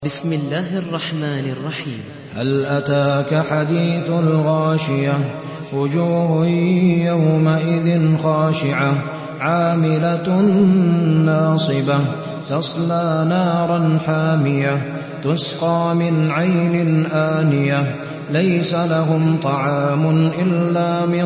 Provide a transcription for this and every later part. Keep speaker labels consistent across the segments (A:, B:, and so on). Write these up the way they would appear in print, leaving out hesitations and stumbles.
A: بسم الله الرحمن الرحيم.
B: هل أتاك حديث الغاشية وجوه يومئذ خاشعة عاملة ناصبة تصلى نارا حامية تسقى من عين آنية ليس لهم طعام إلا من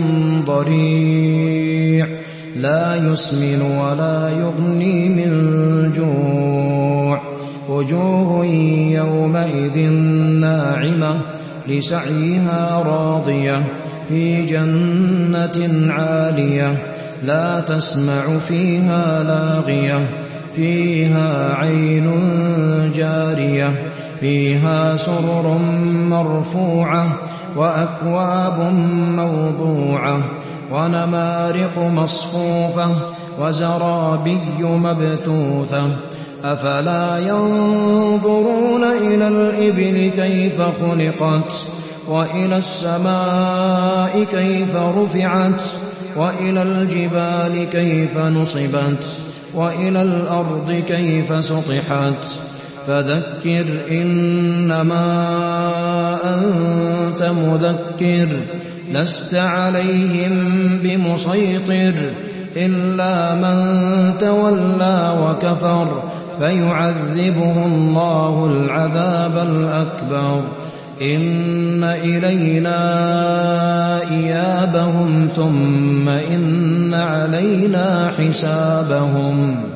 B: ضريع لا يسمن ولا يغني من جوع وجوه يومئذ ناعمة لسعيها راضية في جنة عالية لا تسمع فيها لاغية فيها عين جارية فيها سرر مرفوعة وأكواب موضوعة ونمارق مصفوفة وزرابي مبثوثة أفلا ينظرون إلى الإبل كيف خلقت وإلى السماء كيف رفعت وإلى الجبال كيف نصبت وإلى الأرض كيف سطحت فذكر إنما أنت مذكر لست عليهم بمسيطر إلا من تولى وكفر فيعذبه الله العذاب الأكبر إن إلينا إيابهم ثم إن علينا حسابهم.